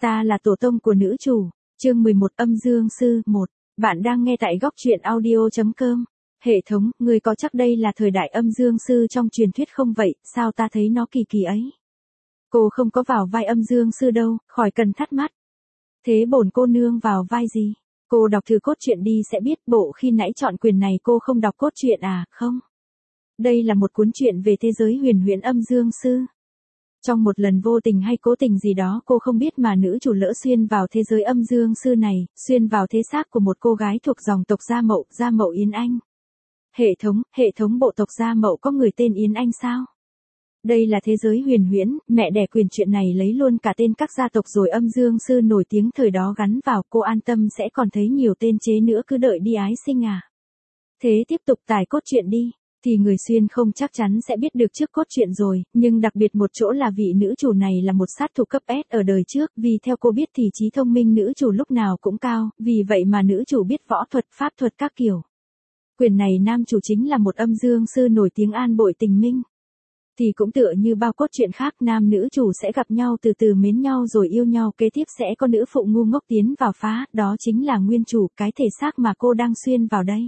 Ta là tổ tông của nữ chủ. Chương 11 Âm Dương Sư 1. Bạn đang nghe tại góc truyện audio.com. Hệ thống, người có chắc đây là thời đại âm dương sư trong truyền thuyết không vậy, sao ta thấy nó kỳ kỳ ấy. Cô không có vào vai âm dương sư đâu, khỏi cần thắc mắc. Thế bổn cô nương vào vai gì? Cô đọc thử cốt truyện đi sẽ biết, bộ khi nãy chọn quyền này cô không đọc cốt truyện à, không? Đây là một cuốn truyện về thế giới huyền huyễn âm dương sư. Trong một lần vô tình hay cố tình gì đó cô không biết mà nữ chủ lỡ xuyên vào thế giới âm dương sư này, xuyên vào thế xác của một cô gái thuộc dòng tộc Gia Mậu Yến Anh. Hệ thống bộ tộc Gia Mậu có người tên Yến Anh sao? Đây là thế giới huyền huyễn, mẹ đẻ quyền chuyện này lấy luôn cả tên các gia tộc rồi âm dương sư nổi tiếng thời đó gắn vào, cô an tâm sẽ còn thấy nhiều tên chế nữa, cứ đợi đi ái sinh à. Thế tiếp tục tải cốt truyện đi. Thì người xuyên không chắc chắn sẽ biết được trước cốt truyện rồi, nhưng đặc biệt một chỗ là vị nữ chủ này là một sát thủ cấp S ở đời trước, vì theo cô biết thì trí thông minh nữ chủ lúc nào cũng cao, vì vậy mà nữ chủ biết võ thuật, pháp thuật các kiểu. Quyền này nam chủ chính là một âm dương sư nổi tiếng An Bội Tình Minh. Thì cũng tựa như bao cốt truyện khác, nam nữ chủ sẽ gặp nhau từ từ mến nhau rồi yêu nhau, kế tiếp sẽ có nữ phụ ngu ngốc tiến vào phá, đó chính là nguyên chủ, cái thể xác mà cô đang xuyên vào đây.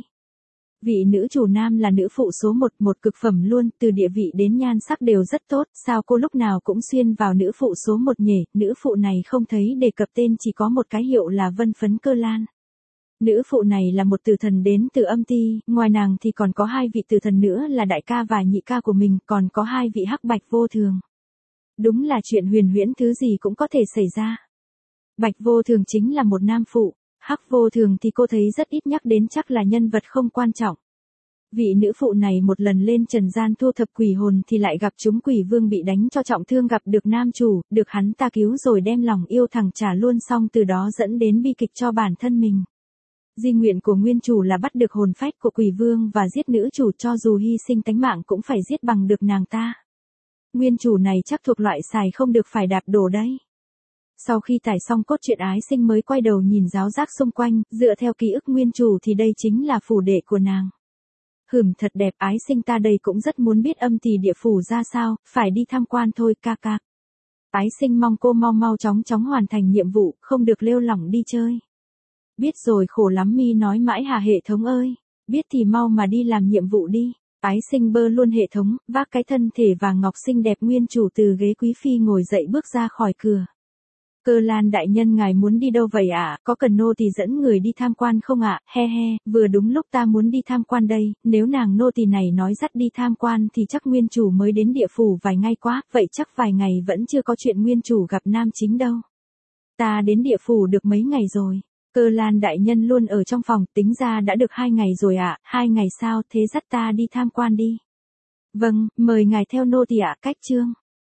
Vị nữ chủ nam là nữ phụ số 1, một cực phẩm luôn, từ địa vị đến nhan sắc đều rất tốt, sao cô lúc nào cũng xuyên vào nữ phụ số 1 nhỉ? Nữ phụ này không thấy đề cập tên, chỉ có một cái hiệu là Vân Phấn Cơ Lan. Nữ phụ này là một tử thần đến từ âm ti, ngoài nàng thì còn có hai vị tử thần nữa là đại ca và nhị ca của mình, còn có hai vị hắc bạch vô thường. Đúng là chuyện huyền huyễn, thứ gì cũng có thể xảy ra. Bạch vô thường chính là một nam phụ. Hắc vô thường thì cô thấy rất ít nhắc đến, chắc là nhân vật không quan trọng. Vị nữ phụ này một lần lên trần gian thu thập quỷ hồn thì lại gặp chúng quỷ vương bị đánh cho trọng thương, gặp được nam chủ, được hắn ta cứu rồi đem lòng yêu thẳng trả luôn, xong từ đó dẫn đến bi kịch cho bản thân mình. Di nguyện của nguyên chủ là bắt được hồn phách của quỷ vương và giết nữ chủ, cho dù hy sinh tánh mạng cũng phải giết bằng được nàng ta. Nguyên chủ này chắc thuộc loại xài không được phải đạp đổ đấy. Sau khi tải xong cốt truyện, ái sinh mới quay đầu nhìn giáo giác xung quanh, dựa theo ký ức nguyên chủ thì đây chính là phủ đệ của nàng. Thật đẹp, ái sinh ta đây cũng rất muốn biết âm thì địa phủ ra sao, phải đi tham quan thôi ca ca. Ái sinh mong cô mau chóng hoàn thành nhiệm vụ, không được lêu lỏng đi chơi. Biết rồi, khổ lắm mi nói mãi hà hệ thống ơi, biết thì mau mà đi làm nhiệm vụ đi. Ái sinh bơ luôn hệ thống, vác cái thân thể vàng ngọc xinh đẹp nguyên chủ từ ghế quý phi ngồi dậy bước ra khỏi cửa. Cơ Lan đại nhân, ngài muốn đi đâu vậy ạ? Có cần nô tỳ dẫn người đi tham quan không ạ? He, vừa đúng lúc ta muốn đi tham quan đây, nếu nàng nô tỳ này nói dắt đi tham quan thì chắc nguyên chủ mới đến địa phủ vài ngày quá, vậy chắc vài ngày vẫn chưa có chuyện nguyên chủ gặp nam chính đâu. Ta đến địa phủ được mấy ngày rồi. Cơ Lan đại nhân luôn ở trong phòng, tính ra đã được 2 ngày rồi ạ. 2 ngày sao, thế dắt ta đi tham quan đi. Vâng, mời ngài theo nô tỳ ạ. Cách chương.